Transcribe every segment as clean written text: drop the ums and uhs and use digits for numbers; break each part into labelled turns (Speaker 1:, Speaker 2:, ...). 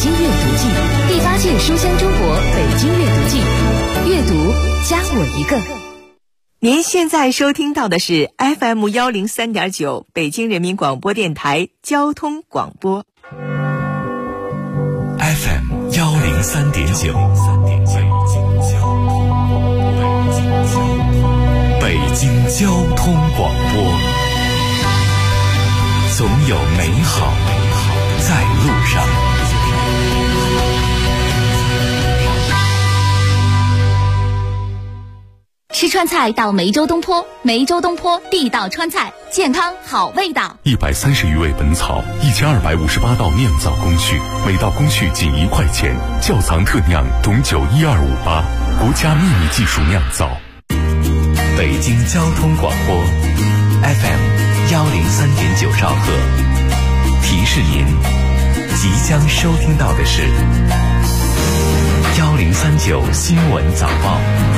Speaker 1: 京阅读季，第8届书香中国北京阅读季，阅读加我一个。
Speaker 2: 您现在收听到的是 FM 103.9北京人民广播电台交通广播。
Speaker 3: FM 103.9，北京交通广播，总有美好在路上。
Speaker 1: 吃川菜到梅州东坡，梅州东坡地道川菜，健康好味道。
Speaker 3: 130余味本草，1258道酿造工序，每道工序仅1块钱，窖藏特酿董酒12588，国家秘密技术酿造。北京交通广播 FM 103.9兆赫，提示您即将收听到的是1039新闻早报。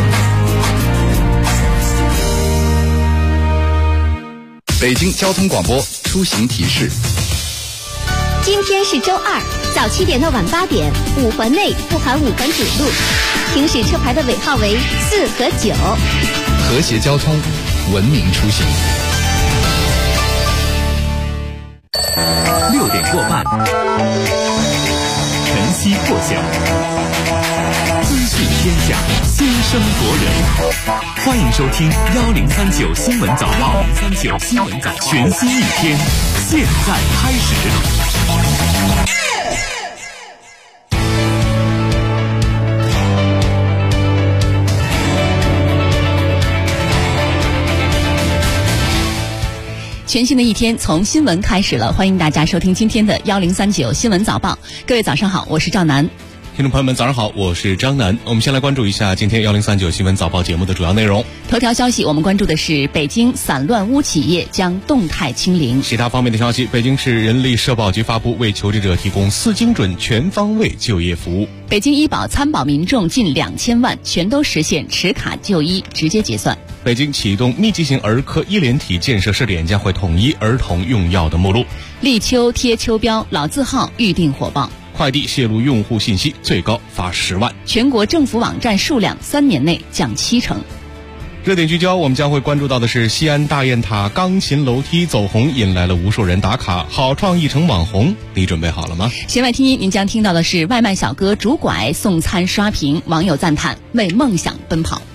Speaker 4: 北京交通广播出行提示：
Speaker 5: 今天是周二，早7点到晚8点，5环内不含5环主路，行驶车牌的尾号为4和9。
Speaker 4: 和谐交通，文明出行。
Speaker 3: 6点过半，晨曦破晓，资讯天下，先声夺人。欢迎收听1039新闻早报，1039新闻早报，全新一天，现在开始。
Speaker 6: 全新的一天从新闻开始了，欢迎大家收听今天的1039新闻早报。各位早上好，我是赵楠。
Speaker 7: 听众朋友们早上好，我是张楠。我们先来关注一下今天1039新闻早报节目的主要内容。
Speaker 6: 头条消息，我们关注的是北京散乱污企业将动态清零。
Speaker 7: 其他方面的消息，北京市人力社保局发布为求职者提供4精准全方位就业服务。
Speaker 6: 北京医保参保民众近2000万，全都实现持卡就医直接结算。
Speaker 7: 北京启动密集型儿科医联体建设试点，将会统一儿童用药的目录。
Speaker 6: 立秋贴秋标，老字号预定火爆。
Speaker 7: 快递泄露用户信息，最高罚10万。
Speaker 6: 全国政府网站数量3年内降70%。
Speaker 7: 热点聚焦，我们将会关注到的是西安大雁塔钢琴楼梯走红，引来了无数人打卡，好创意成网红，你准备好了吗？
Speaker 6: 弦外听音，您将听到的是外卖小哥拄拐送餐刷屏，网友赞叹为梦想奔跑。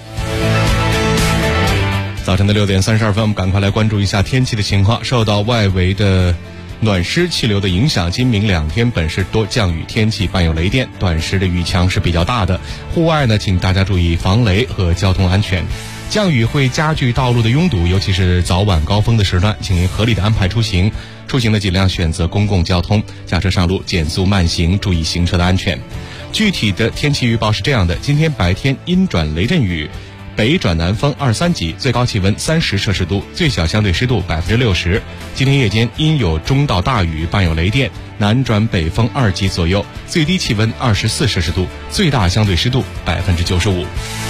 Speaker 7: 早晨的6点32分，我们赶快来关注一下天气的情况。受到外围的暖湿气流的影响，今明2天本市多降雨天气，伴有雷电，短时的雨强是比较大的。户外呢，请大家注意防雷和交通安全。降雨会加剧道路的拥堵，尤其是早晚高峰的时段，请您合理的安排出行。出行呢，尽量选择公共交通，驾车上路减速慢行，注意行车的安全。具体的天气预报是这样的：今天白天阴转雷阵雨，北转南风2、3级，最高气温30摄氏度，最小相对湿度60%。今天夜间阴有中到大雨，伴有雷电，南转北风2级左右，最低气温24摄氏度，最大相对湿度95%。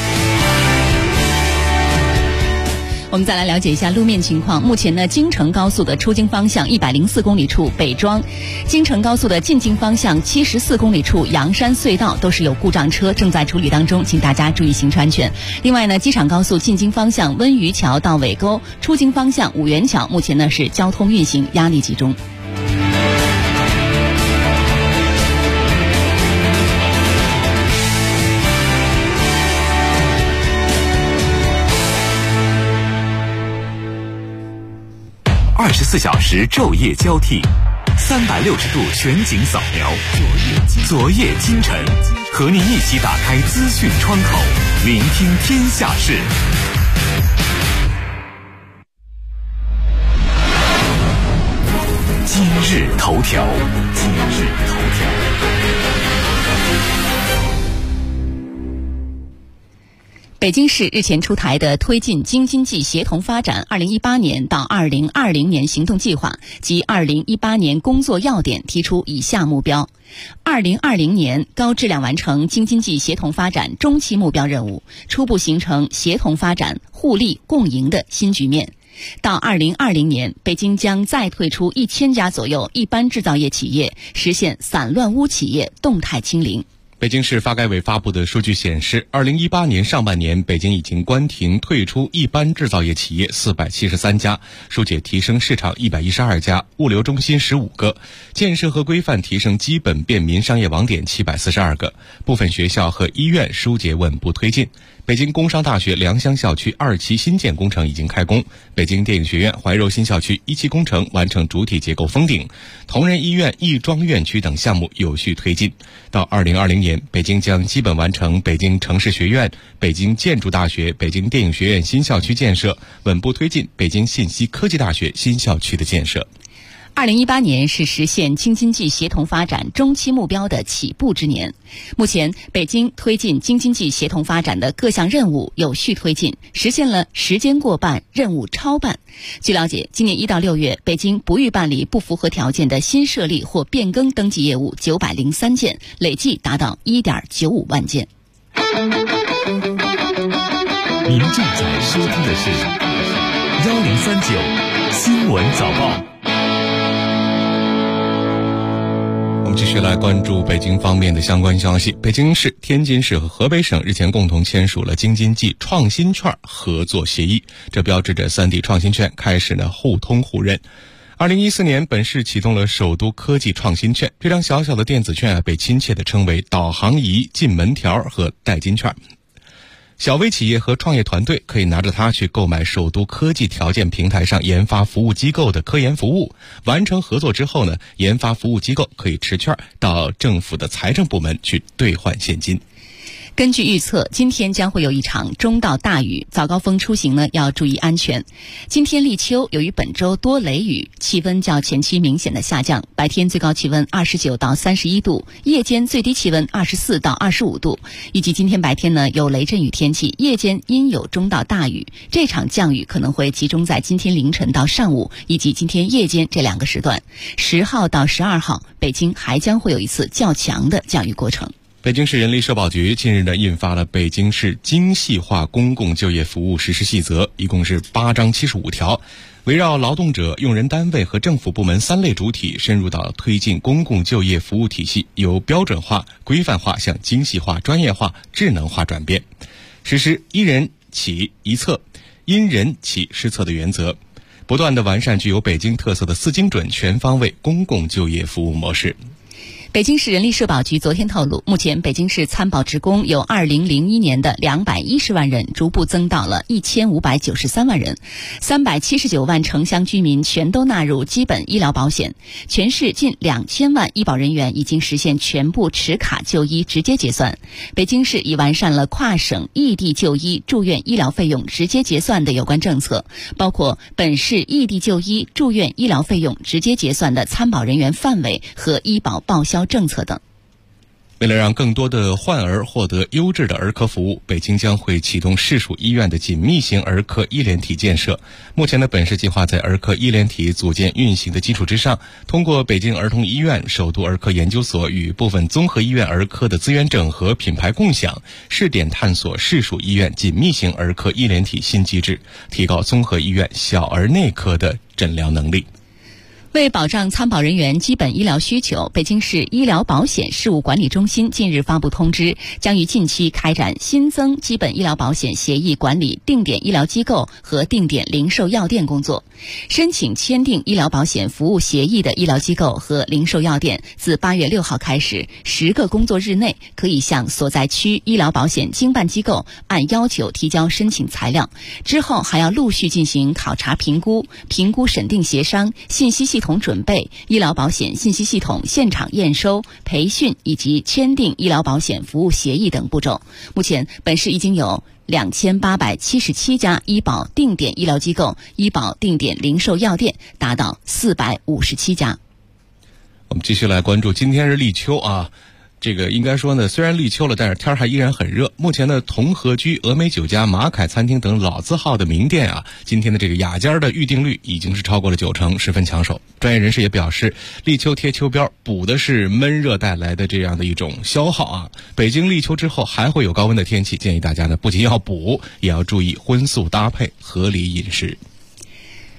Speaker 6: 我们再来了解一下路面情况。目前呢，京承高速的出京方向104公里处北庄，京承高速的进京方向74公里处阳山隧道都是有故障车正在处理当中，请大家注意行车安全。另外呢，机场高速进京方向温榆桥到尾沟，出京方向五元桥目前呢是交通运行压力集中。
Speaker 3: 24小时昼夜交替，360度全景扫描，昨夜今晨，和您一起打开资讯窗口，聆听天下事。今日头条，今日头条。
Speaker 6: 北京市日前出台的推进京津冀协同发展2018年到2020年行动计划及2018年工作要点提出以下目标：2020年高质量完成京津冀协同发展中期目标任务，初步形成协同发展互利共赢的新局面。 到2020年，北京将再退出1000家左右一般制造业企业，实现散乱污企业动态清零。
Speaker 7: 北京市发改委发布的数据显示，2018年上半年，北京已经关停退出一般制造业企业473家，疏解提升市场112家，物流中心15个，建设和规范提升基本便民商业网点742个，部分学校和医院疏解稳步推进。北京工商大学良乡校区2期新建工程已经开工，北京电影学院怀柔新校区1期工程完成主体结构封顶，同仁医院亦庄院区等项目有序推进。到2020年，北京将基本完成北京城市学院、北京建筑大学、北京电影学院新校区建设，稳步推进北京信息科技大学新校区的建设。
Speaker 6: 2018年是实现京津冀协同发展中期目标的起步之年。目前，北京推进京津冀协同发展的各项任务有序推进，实现了时间过半、任务超办。据了解，今年1到6月，北京不予办理不符合条件的新设立或变更登记业务903件，累计达到1.95万件。
Speaker 3: 您正在收听的是1039新闻早报。
Speaker 7: 我们继续来关注北京方面的相关消息。北京市、天津市和河北省日前共同签署了京津冀创新券合作协议，这标志着3地创新券开始互通互认。2014年，本市启动了首都科技创新券，这张小小的电子券被亲切地称为导航仪、进门条和代金券。小微企业和创业团队可以拿着它去购买首都科技条件平台上研发服务机构的科研服务，完成合作之后呢，研发服务机构可以持券到政府的财政部门去兑换现金。
Speaker 6: 根据预测，今天将会有一场中到大雨，早高峰出行呢要注意安全。今天立秋，由于本周多雷雨，气温较前期明显的下降，白天最高气温29到31度，夜间最低气温24到25度。预计今天白天呢有雷阵雨天气，夜间阴有中到大雨。这场降雨可能会集中在今天凌晨到上午以及今天夜间这2个时段。10号到12号，北京还将会有一次较强的降雨过程。
Speaker 7: 北京市人力社保局近日印发了《北京市精细化公共就业服务实施细则》，一共是8章75条，围绕劳动者、用人单位和政府部门3类主体，深入到推进公共就业服务体系由标准化、规范化向精细化、专业化、智能化转变，实施一人起一策、因人起施策的原则，不断地完善具有北京特色的4精准全方位公共就业服务模式。
Speaker 6: 北京市人力社保局昨天透露，目前北京市参保职工由2001年的210万人逐步增到了1593万人，379万城乡居民全都纳入基本医疗保险，全市近2000万医保人员已经实现全部持卡就医直接结算。北京市已完善了跨省异地就医住院医疗费用直接结算的有关政策，包括本市异地就医住院医疗费用直接结算的参保人员范围和医保报销政策等。
Speaker 7: 为了让更多的患儿获得优质的儿科服务，北京将会启动市属医院的紧密型儿科医联体建设。目前的本市计划在儿科医联体组建运行的基础之上，通过北京儿童医院、首都儿科研究所与部分综合医院儿科的资源整合、品牌共享，试点探索市属医院紧密型儿科医联体新机制，提高综合医院小儿内科的诊疗能力。
Speaker 6: 为保障参保人员基本医疗需求，北京市医疗保险事务管理中心近日发布通知，将于近期开展新增基本医疗保险协议管理定点医疗机构和定点零售药店工作。申请签订医疗保险服务协议的医疗机构和零售药店，自8月6号开始10个工作日内可以向所在区医疗保险经办机构按要求提交申请材料，之后还要陆续进行考察评估、评估审定协商、信息系统准备、医疗保险信息系统现场验收、培训以及签订医疗保险服务协议等步骤。目前，本市已经有2877家医保定点医疗机构、医保定点零售药店达到457家。
Speaker 7: 我们继续来关注，今天是立秋啊。这个应该说呢，虽然立秋了，但是天还依然很热。目前呢，同和居、峨眉酒家、马凯餐厅等老字号的名店啊，今天的这个雅间的预订率已经是超过了90%，十分抢手。专业人士也表示，立秋贴秋膘补的是闷热带来的这样的一种消耗啊。北京立秋之后还会有高温的天气，建议大家呢不仅要补，也要注意荤素搭配，合理饮食。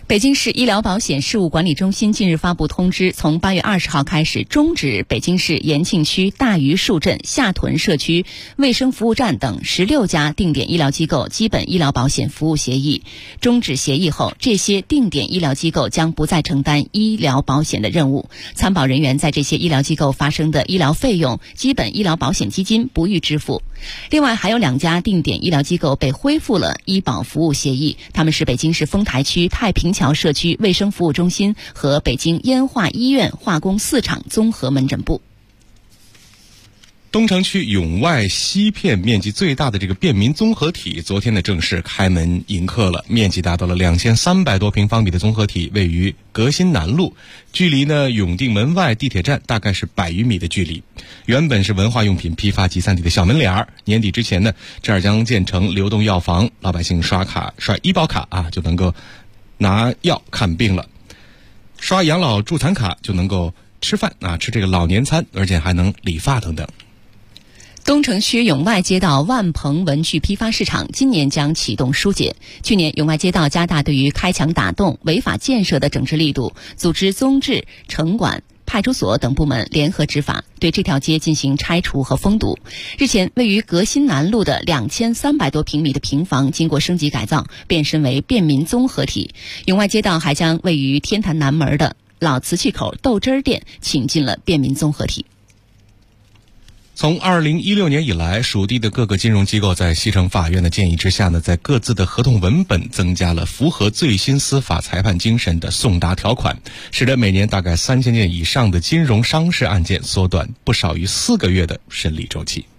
Speaker 6: 北京市医疗保险事务管理中心近日发布通知，从8月20号开始终止北京市延庆区大榆树镇下屯社区卫生服务站等16家定点医疗机构基本医疗保险服务协议。终止协议后，这些定点医疗机构将不再承担医疗保险的任务，参保人员在这些医疗机构发生的医疗费用，基本医疗保险基金不予支付。另外，还有2家定点医疗机构被恢复了医保服务协议，他们是北京市丰台区太平桥社区卫生服务中心和北京烟化医院化工4厂综合门诊部。
Speaker 7: 东城区永外西片面积最大的这个便民综合体昨天呢正式开门迎客了，面积达到了2300多平方米的综合体位于革新南路，距离呢永定门外地铁站大概是100余米的距离。原本是文化用品批发集散地的小门脸儿，年底之前呢这儿将建成流动药房，老百姓刷医保卡就能够拿药看病了，刷养老助残卡就能够吃饭吃这个老年餐，而且还能理发等等。
Speaker 6: 东城区永外街道万鹏文具批发市场今年将启动疏解。去年永外街道加大对于开墙打洞、违法建设的整治力度，组织综治、城管、派出所等部门联合执法，对这条街进行拆除和封堵。日前，位于革新南路的2300多平米的平房经过升级改造，变身为便民综合体。永外街道还将位于天坛南门的老瓷器口豆汁儿店请进了便民综合体。
Speaker 7: 从2016年以来，属地的各个金融机构在西城法院的建议之下呢，在各自的合同文本增加了符合最新司法裁判精神的送达条款，使得每年大概3000件以上的金融商事案件缩短不少于4个月的审理周期。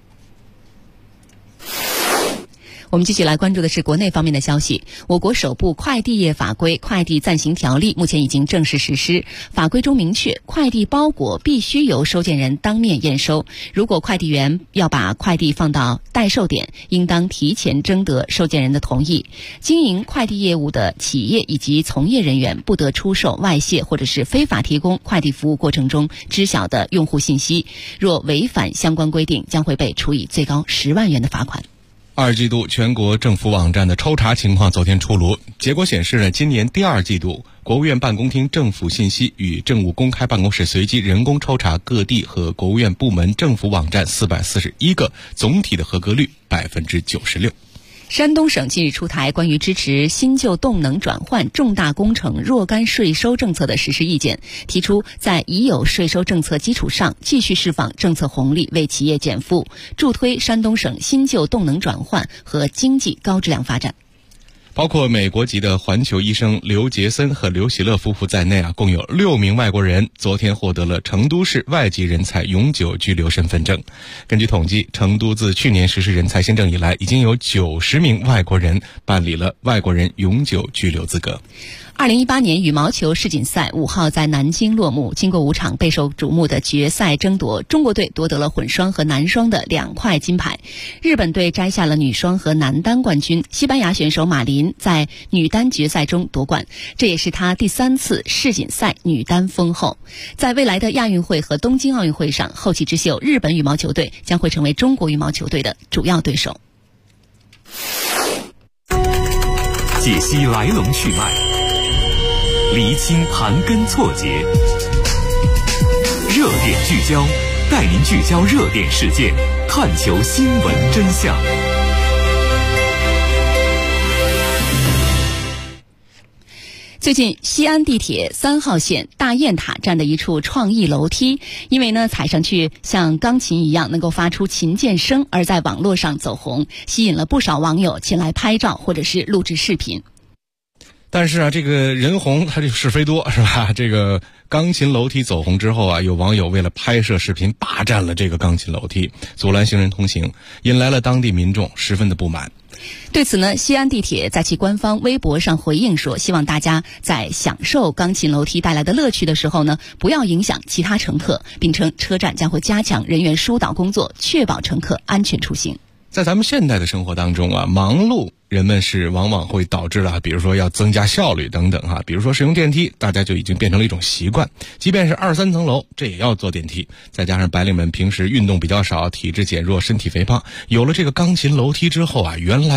Speaker 6: 我们继续来关注的是国内方面的消息。我国首部快递业法规《快递暂行条例》目前已经正式实施。法规中明确，快递包裹必须由收件人当面验收。如果快递员要把快递放到代售点，应当提前征得收件人的同意。经营快递业务的企业以及从业人员不得出售、外泄或者是非法提供快递服务过程中知晓的用户信息。若违反相关规定，将会被处以最高10万元的罚款。
Speaker 7: 2季度全国政府网站的抽查情况昨天出炉，结果显示呢，今年第2季度，国务院办公厅政府信息与政务公开办公室随机人工抽查各地和国务院部门政府网站441个，总体的合格率96%。
Speaker 6: 山东省近日出台关于支持新旧动能转换重大工程若干税收政策的实施意见，提出在已有税收政策基础上继续释放政策红利，为企业减负，助推山东省新旧动能转换和经济高质量发展。
Speaker 7: 包括美国籍的环球医生刘杰森和刘喜乐夫妇在内共有6名外国人昨天获得了成都市外籍人才永久居留身份证。根据统计，成都自去年实施人才新政以来，已经有90名外国人办理了外国人永久居留资格。
Speaker 6: 2018年羽毛球世锦赛5号在南京落幕，经过5场备受瞩目的决赛争夺，中国队夺得了混双和男双的2块金牌，日本队摘下了女双和男单冠军，西班牙选手马林在女单决赛中夺冠，这也是她第3次世锦赛女单封后。在未来的亚运会和东京奥运会上，后起之秀日本羽毛球队将会成为中国羽毛球队的主要对手。
Speaker 3: 解析来龙去脉，厘清盘根错节，热点聚焦，带您聚焦热点事件，探求新闻真相。
Speaker 6: 最近，西安地铁3号线大雁塔站的一处创意楼梯，因为踩上去像钢琴一样能够发出琴键声，而在网络上走红，吸引了不少网友前来拍照或者是录制视频。
Speaker 7: 但是这个人红他就是非多，是吧？这个钢琴楼梯走红之后有网友为了拍摄视频霸占了这个钢琴楼梯，阻拦行人通行，引来了当地民众十分的不满。
Speaker 6: 对此呢，西安地铁在其官方微博上回应说，希望大家在享受钢琴楼梯带来的乐趣的时候呢，不要影响其他乘客，并称车站将会加强人员疏导工作，确保乘客安全出行。
Speaker 7: 在咱们现代的生活当中忙碌人们是往往会导致了，比如说要增加效率等等比如说使用电梯，大家就已经变成了一种习惯，即便是2、3层楼，这也要坐电梯。再加上白领们平时运动比较少，体质减弱，身体肥胖，有了这个钢琴楼梯之后原来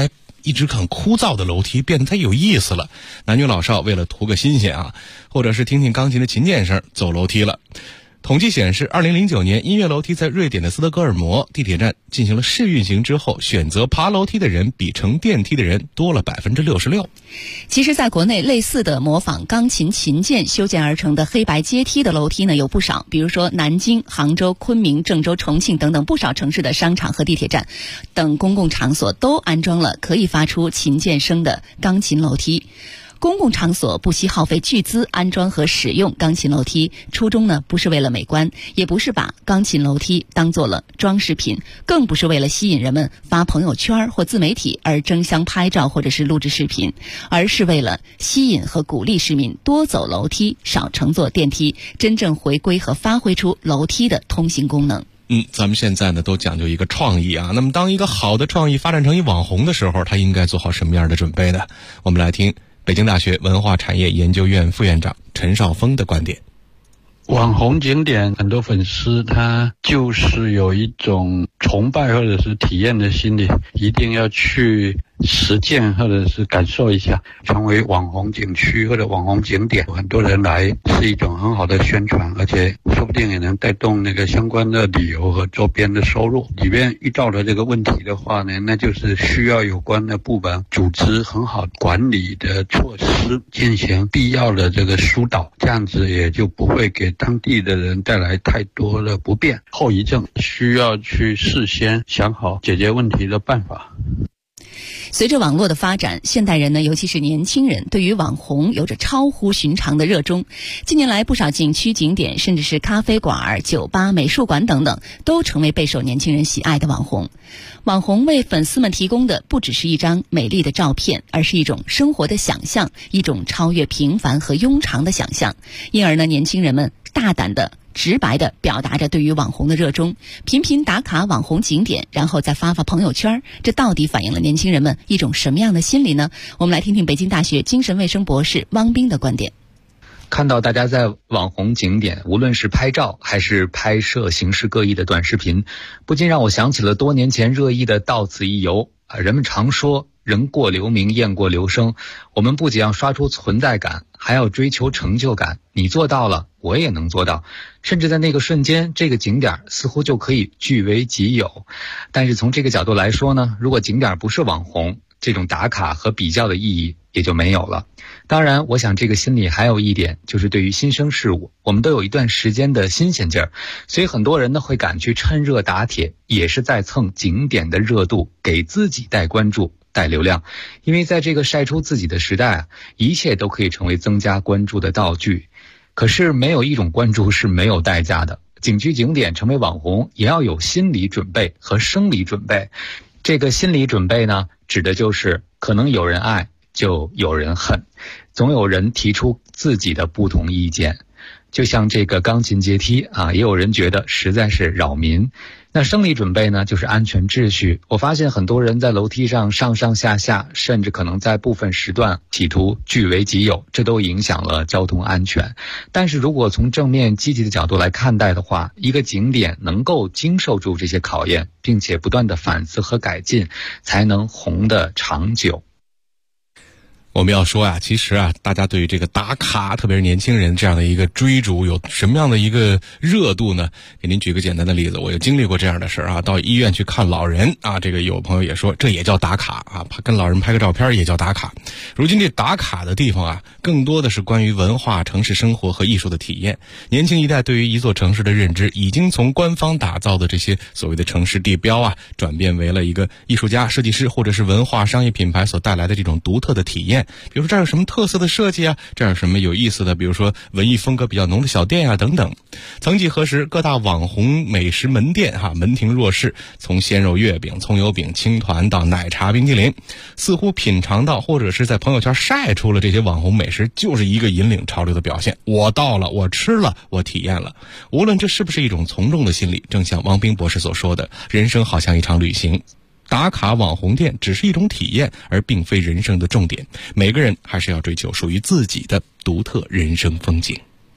Speaker 7: 一直很枯燥的楼梯变得太有意思了。男女老少为了图个新鲜啊，或者是听听钢琴的琴键声，走楼梯了。统计显示，2009年音乐楼梯在瑞典的斯德哥尔摩地铁站进行了试运行之后，选择爬楼梯的人比乘电梯的人多了66%。
Speaker 6: 其实在国内类似的模仿钢琴琴键修建而成的黑白阶梯的楼梯呢有不少，比如说南京、杭州、昆明、郑州、重庆等等不少城市的商场和地铁站等公共场所都安装了可以发出琴键声的钢琴楼梯。公共场所不惜耗费巨资安装和使用钢琴楼梯，初衷呢不是为了美观，也不是把钢琴楼梯当做了装饰品，更不是为了吸引人们发朋友圈或自媒体而争相拍照或者是录制视频，而是为了吸引和鼓励市民多走楼梯，少乘坐电梯，真正回归和发挥出楼梯的通行功能。
Speaker 7: 咱们现在呢都讲究一个创意啊，那么当一个好的创意发展成一网红的时候，他应该做好什么样的准备呢？我们来听北京大学文化产业研究院副院长陈少峰的观点。
Speaker 8: 网红景点很多粉丝他就是有一种崇拜或者是体验的心理，一定要去实践或者是感受一下。成为网红景区或者网红景点，很多人来是一种很好的宣传，而且说不定也能带动那个相关的旅游和周边的收入。里面遇到了这个问题的话呢，那就是需要有关的部门组织很好管理的措施，进行必要的这个疏导，这样子也就不会给当地的人带来太多的不便。后遗症需要去事先想好解决问题的办法。
Speaker 6: 随着网络的发展，现代人呢，尤其是年轻人，对于网红有着超乎寻常的热衷。近年来，不少景区景点，甚至是咖啡馆、酒吧、美术馆等等，都成为备受年轻人喜爱的网红。网红为粉丝们提供的不只是一张美丽的照片，而是一种生活的想象，一种超越平凡和庸常的想象。因而呢，年轻人们大胆的直白地表达着对于网红的热衷，频频打卡网红景点，然后再发朋友圈，这到底反映了年轻人们一种什么样的心理呢？我们来听听北京大学精神卫生博士汪斌的观点。
Speaker 9: 看到大家在网红景点，无论是拍照还是拍摄形式各异的短视频，不禁让我想起了多年前热议的到此一游。人们常说人过留名，雁过留声，我们不仅要刷出存在感，还要追求成就感。你做到了，我也能做到，甚至在那个瞬间，这个景点似乎就可以据为己有。但是从这个角度来说呢，如果景点不是网红，这种打卡和比较的意义也就没有了。当然，我想这个心理还有一点，就是对于新生事物，我们都有一段时间的新鲜劲儿，所以很多人呢会赶去趁热打铁，也是在蹭景点的热度，给自己带关注、带流量。因为在这个晒出自己的时代啊，一切都可以成为增加关注的道具。可是没有一种关注是没有代价的，景区景点成为网红，也要有心理准备和生理准备。这个心理准备呢，指的就是可能有人爱，就有人恨，总有人提出自己的不同意见。就像这个钢琴阶梯啊，也有人觉得实在是扰民。那生理准备呢，就是安全秩序。我发现很多人在楼梯上上上下下，甚至可能在部分时段企图据为己有，这都影响了交通安全。但是如果从正面积极的角度来看待的话，一个景点能够经受住这些考验，并且不断的反思和改进，才能红得长久。
Speaker 7: 我们要说其实大家对于这个打卡，特别是年轻人这样的一个追逐，有什么样的一个热度呢？给您举个简单的例子，我有经历过这样的事儿到医院去看老人这个有朋友也说这也叫打卡跟老人拍个照片也叫打卡。如今这打卡的地方更多的是关于文化、城市生活和艺术的体验。年轻一代对于一座城市的认知，已经从官方打造的这些所谓的城市地标转变为了一个艺术家、设计师或者是文化商业品牌所带来的这种独特的体验。比如说这儿有什么特色的设计这儿有什么有意思的，比如说文艺风格比较浓的小店等等。曾几何时，各大网红美食门店门庭若市，从鲜肉月饼、葱油饼、青团到奶茶冰淇淋，似乎品尝到或者是在朋友圈晒出了这些网红美食，就是一个引领潮流的表现。我到了，我吃了，我体验了。无论这是不是一种从众的心理，正像汪斌博士所说的，人生好像一场旅行，打卡网红店只是一种体验，而并非人生的重点。每个人还是要追求属于自己的独特人生风景。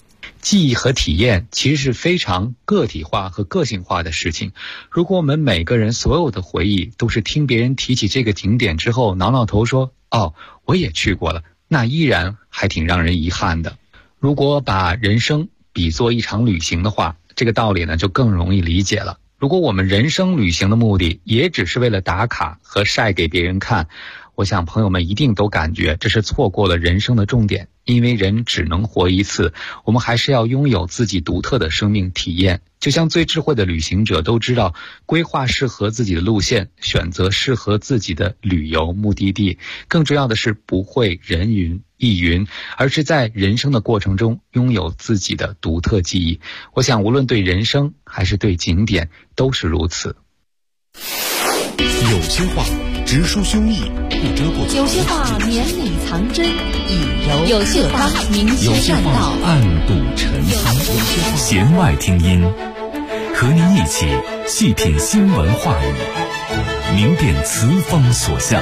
Speaker 9: 记忆和体验其实是非常个体化和个性化的事情。如果我们每个人所有的回忆都是听别人提起这个景点之后挠挠头说哦，我也去过了，那依然还挺让人遗憾的。如果把人生比作一场旅行的话，这个道理呢就更容易理解了。如果我们人生旅行的目的也只是为了打卡和晒给别人看，我想朋友们一定都感觉这是错过了人生的重点。因为人只能活一次，我们还是要拥有自己独特的生命体验。就像最智慧的旅行者都知道，规划适合自己的路线，选择适合自己的旅游目的地。更重要的是不会人云亦云，而是在人生的过程中拥有自己的独特记忆。我想无论对人生还是对景点都是如此。
Speaker 3: 有些话直抒胸臆，不遮不藏；
Speaker 1: 有些话绵里藏针，以柔
Speaker 6: 有些话明
Speaker 3: 有些
Speaker 6: 切栈道
Speaker 3: 话，暗度陈仓。弦外听音，和您一起细品新闻话语，明辨词风所向。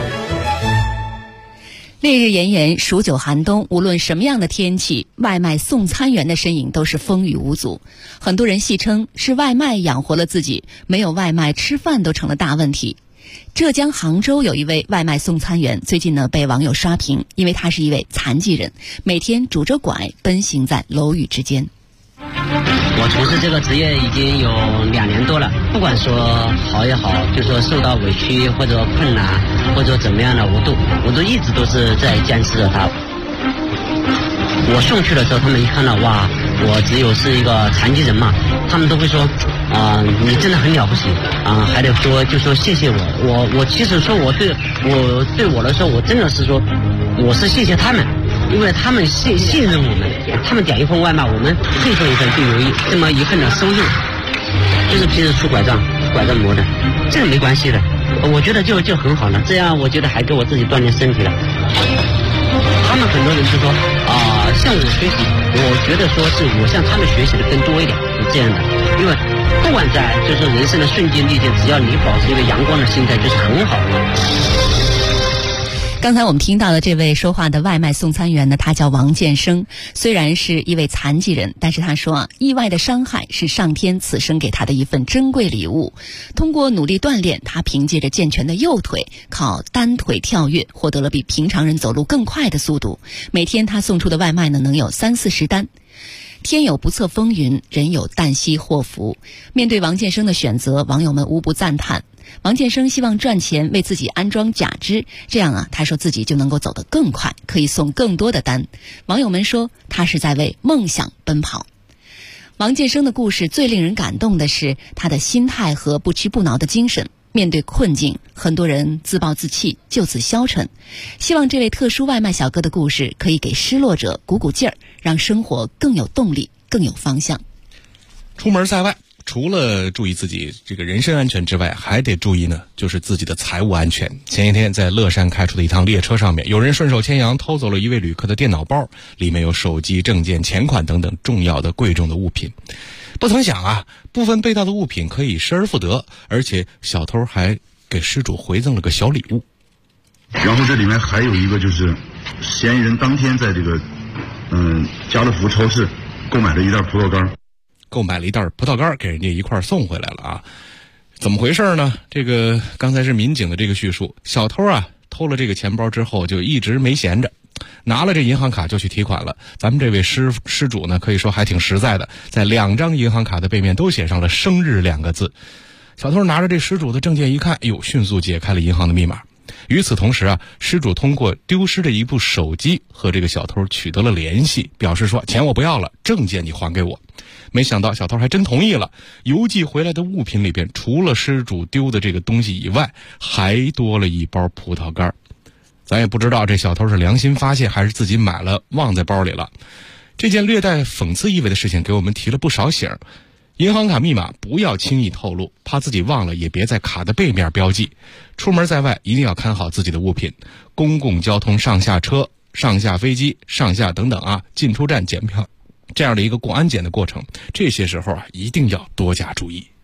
Speaker 6: 烈日炎炎，数九寒冬，无论什么样的天气，外卖送餐员的身影都是风雨无阻。很多人戏称是外卖养活了自己，没有外卖吃饭都成了大问题。浙江杭州有一位外卖送餐员，最近呢被网友刷屏，因为他是一位残疾人，每天拄着拐奔行在楼宇之间。
Speaker 10: 我从事这个职业已经有2年多了，不管说好也好，就说受到委屈或者困难或者怎么样的，我都一直都是在坚持着它。我送去的时候，他们一看到哇，我只有是一个残疾人嘛，他们都会说你真的很了不起还得说就说谢谢我其实说对我来说，我真的是说我是谢谢他们，因为他们信任我们，他们点一份外卖，我们配送一份就有这么一份的收入，就是平时出拐杖磨的，这个没关系的，我觉得就很好了，这样我觉得还给我自己锻炼身体了。他们很多人就说向我学习，我觉得说是我向他们学习的更多一点，是这样的。因为不管在就是人生的顺境逆境，只要你保持一个阳光的心态，就是很好的。
Speaker 6: 刚才我们听到的这位说话的外卖送餐员呢，他叫王建生，虽然是一位残疾人，但是他说意外的伤害是上天此生给他的一份珍贵礼物。通过努力锻炼，他凭借着健全的右腿，靠单腿跳跃，获得了比平常人走路更快的速度。每天他送出的外卖呢，能有30-40单。天有不测风云，人有旦夕祸福。面对王建生的选择，网友们无不赞叹。王建生希望赚钱为自己安装假肢，这样他说自己就能够走得更快，可以送更多的单。网友们说他是在为梦想奔跑。王建生的故事最令人感动的是他的心态和不屈不挠的精神。面对困境，很多人自暴自弃，就此消沉。希望这位特殊外卖小哥的故事可以给失落者鼓鼓劲儿，让生活更有动力，更有方向。
Speaker 7: 出门在外，除了注意自己这个人身安全之外，还得注意呢，就是自己的财务安全。前一天在乐山开出的一趟列车上面，有人顺手牵羊偷走了一位旅客的电脑包，里面有手机、证件、钱款等等重要的贵重的物品。不曾想部分被盗的物品可以失而复得，而且小偷还给失主回赠了个小礼物。
Speaker 11: 然后这里面还有一个就是嫌疑人当天在这个家乐福超市购买了一袋葡萄干给人家一块送回来了怎么回事呢？这个刚才是民警的这个叙述，小偷偷了这个钱包之后就一直没闲着，拿了这银行卡就去提款了。咱们这位失主呢，可以说还挺实在的，在2张银行卡的背面都写上了生日2个字。小偷拿着这失主的证件一看，迅速解开了银行的密码。与此同时失主通过丢失的一部手机和这个小偷取得了联系，表示说钱我不要了，证件你还给我。没想到小偷还真同意了，邮寄回来的物品里边除了失主丢的这个东西以外，还多了一包葡萄干。咱也不知道这小偷是良心发现还是自己买了忘在包里了。这件略带讽刺意味的事情给我们提了不少醒。银行卡密码不要轻易透露，怕自己忘了也别在卡的背面标记。出门在外一定要看好自己的物品。公共交通上下车、上下飞机、上下等等进出站检票这样的一个过安检的过程，这些时候一定要多加注意。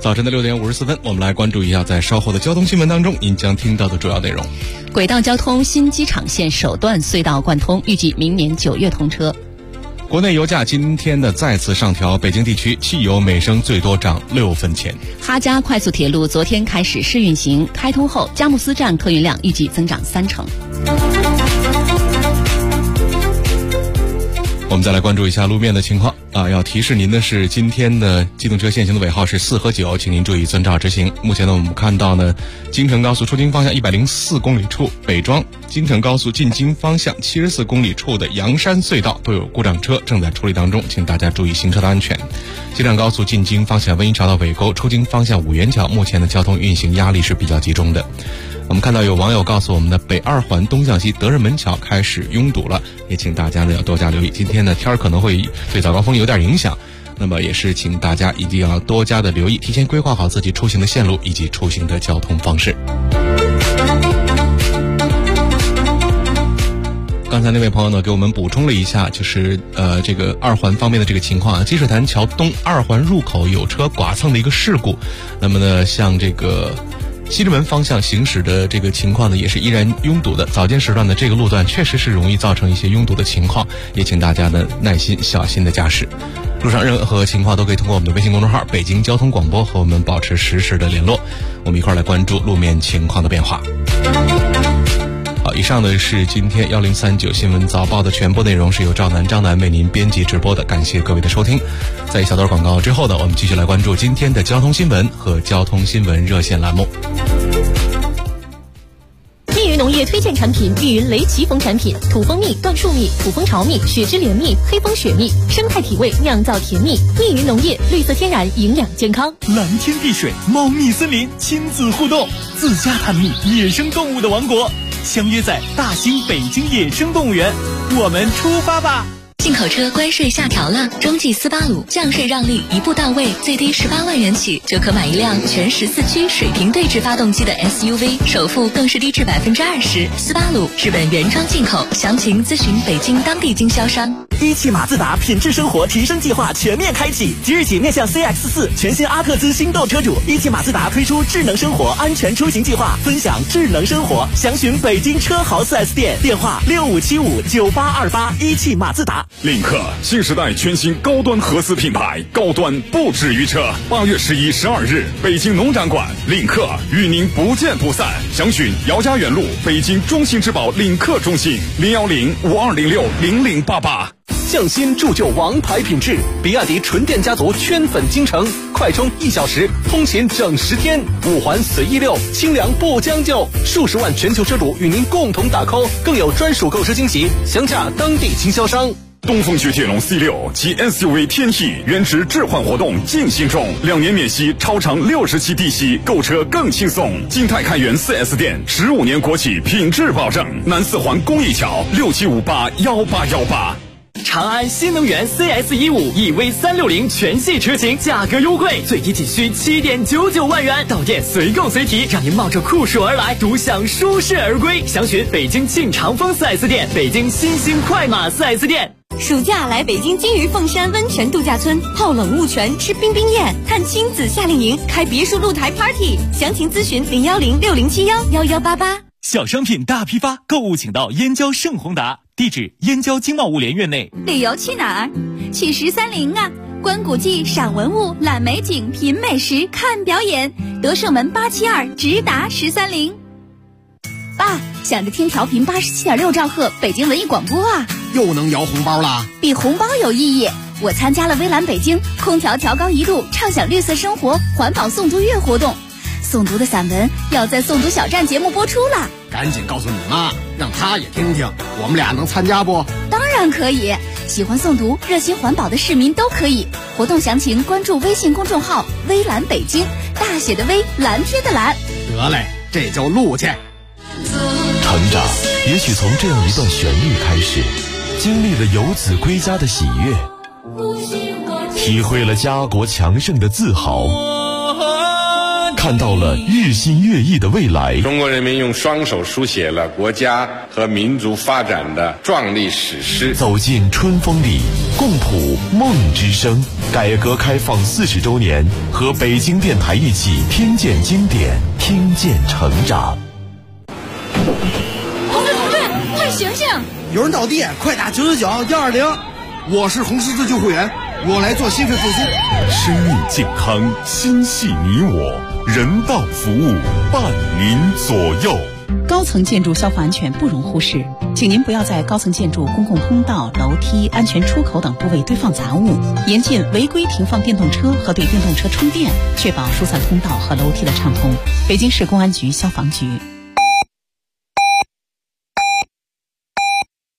Speaker 7: 早晨的6点54分，我们来关注一下在稍后的交通新闻当中您将听到的主要内容。
Speaker 6: 轨道交通新机场线首段隧道贯通，预计明年9月通车。
Speaker 7: 国内油价今天的再次上调，北京地区汽油每升最多涨6分钱。
Speaker 6: 哈嘉快速铁路昨天开始试运行，开通后佳木斯站客运量预计增长30%。
Speaker 7: 我们再来关注一下路面的情况要提示您的是，今天的机动车限行的尾号是4和9，请您注意遵照执行。目前呢，我们看到呢，京承高速出京方向104公里处北庄，京承高速进京方向74公里处的阳山隧道都有故障车正在处理当中，请大家注意行车的安全。京承高速进京方向温榆桥到尾沟，出京方向五元桥，目前的交通运行压力是比较集中的。我们看到有网友告诉我们的北2环东向西德仁门桥开始拥堵了，也请大家呢要多加留意。今天呢天儿可能会对早高峰有点影响，那么也是请大家一定要多加的留意，提前规划好自己出行的线路以及出行的交通方式。刚才那位朋友呢给我们补充了一下，就是这个2环方面的这个情况积水潭桥东2环入口有车剐蹭的一个事故，那么呢像这个西直门方向行驶的这个情况呢，也是依然拥堵的。早间时段的这个路段确实是容易造成一些拥堵的情况，也请大家呢耐心小心的驾驶。路上任何情况都可以通过我们的微信公众号北京交通广播和我们保持实时的联络，我们一块来关注路面情况的变化。好，以上呢是今天1039新闻早报的全部内容，是由张楠为您编辑直播的，感谢各位的收听。在一小段广告之后呢，我们继续来关注今天的交通新闻和交通新闻热线栏目。
Speaker 12: 密云农业推荐产品：密云雷奇蜂产品，土蜂蜜、椴树蜜、土蜂巢蜜、雪之莲蜜、黑蜂雪蜜，生态体味，酿造甜蜜。密云农业，绿色天然，营养健康。
Speaker 13: 蓝天碧水，猫蜜森林，亲子互动，自家探秘野生动物的王国。相约在大兴北京野生动物园，我们出发吧！
Speaker 1: 进口车关税下调了，中际斯巴鲁降税让利一步到位，最低18万元起就可买一辆全14驱水平对置发动机的 SUV， 首付更是低至20%。斯巴鲁日本原装进口，详情咨询北京当地经销商。
Speaker 13: 一汽马自达品质生活提升计划全面开启，即日起面向 CX-4 全新阿特兹新购车主，一汽马自达推出智能生活安全出行计划，分享智能生活。详询北京车豪 4S 店，电话65759828。一汽马自达。
Speaker 3: 领克新时代全新高端合资品牌，高端不止于车。8月11、12日，北京农展馆，领克与您不见不散。详询姚家园路北京中信之宝领克中心，010-5206-0088。
Speaker 13: 匠心铸就王牌品质，比亚迪纯电家族圈粉京城，快充1小时，通勤整10天，5环随意溜，清凉不将就，数十万全球车主与您共同打 call， 更有专属购车惊喜，详洽当地经销商。
Speaker 3: 东风雪铁龙 C6 及 SUV 天翼原值置换活动进行中，2年免息，超长60期低息，购车更轻松。金泰开元 4S 店，15年国企品质保证。南4环公益桥67581818。
Speaker 13: 长安新能源 CS15 EV360全系车型价格优惠，最低仅需7.99万元，到店随购随提，让您冒着酷暑而来，独享舒适而归。详询北京庆长风 4S 店、北京新兴快马 4S 店。
Speaker 12: 暑假来北京金鱼凤山温泉度假村，泡冷雾泉，吃冰冰宴，看亲子夏令营，开别墅露台 party。详情咨询01060711188。
Speaker 13: 小商品大批发，购物请到燕郊盛宏达，地址燕郊经贸物联院内。
Speaker 14: 旅游去哪儿？去130啊！观古迹、赏文物、览美景、品美食、看表演。德胜门872直达130。爸，想着听调频87.6兆赫北京文艺广播啊！
Speaker 15: 又能摇红包啦？
Speaker 14: 比红包有意义。我参加了微蓝北京空调调高1度，畅享绿色生活环保诵读月活动。诵读的散文要在诵读小站节目播出了，
Speaker 15: 赶紧告诉你妈，让她也听听。我们俩能参加不？
Speaker 14: 当然可以，喜欢诵读、热心环保的市民都可以。活动详情关注微信公众号“微蓝北京”，大写的微，蓝天的蓝。
Speaker 15: 得嘞，这就录去。
Speaker 16: 成长也许从这样一段旋律开始，经历了游子归家的喜悦，体会了家国强盛的自豪， 看到了日新月异的未来。
Speaker 17: 中国人民用双手书写了国家和民族发展的壮丽史诗。
Speaker 16: 走进春风里，共谱梦之声。改革开放40周年，和北京电台一起听见经典，听见成长。
Speaker 14: 同志，快醒醒！
Speaker 15: 有人倒地，快打999 120。我是红十字救护员，我来做心肺复苏。
Speaker 3: 生命健康，心系你我，人道服务伴您左右。
Speaker 18: 高层建筑消防安全不容忽视，请您不要在高层建筑公共通道、楼梯、安全出口等部位堆放杂物，严禁违规停放电动车和对电动车充电，确保疏散通道和楼梯的畅通。北京市公安局消防局。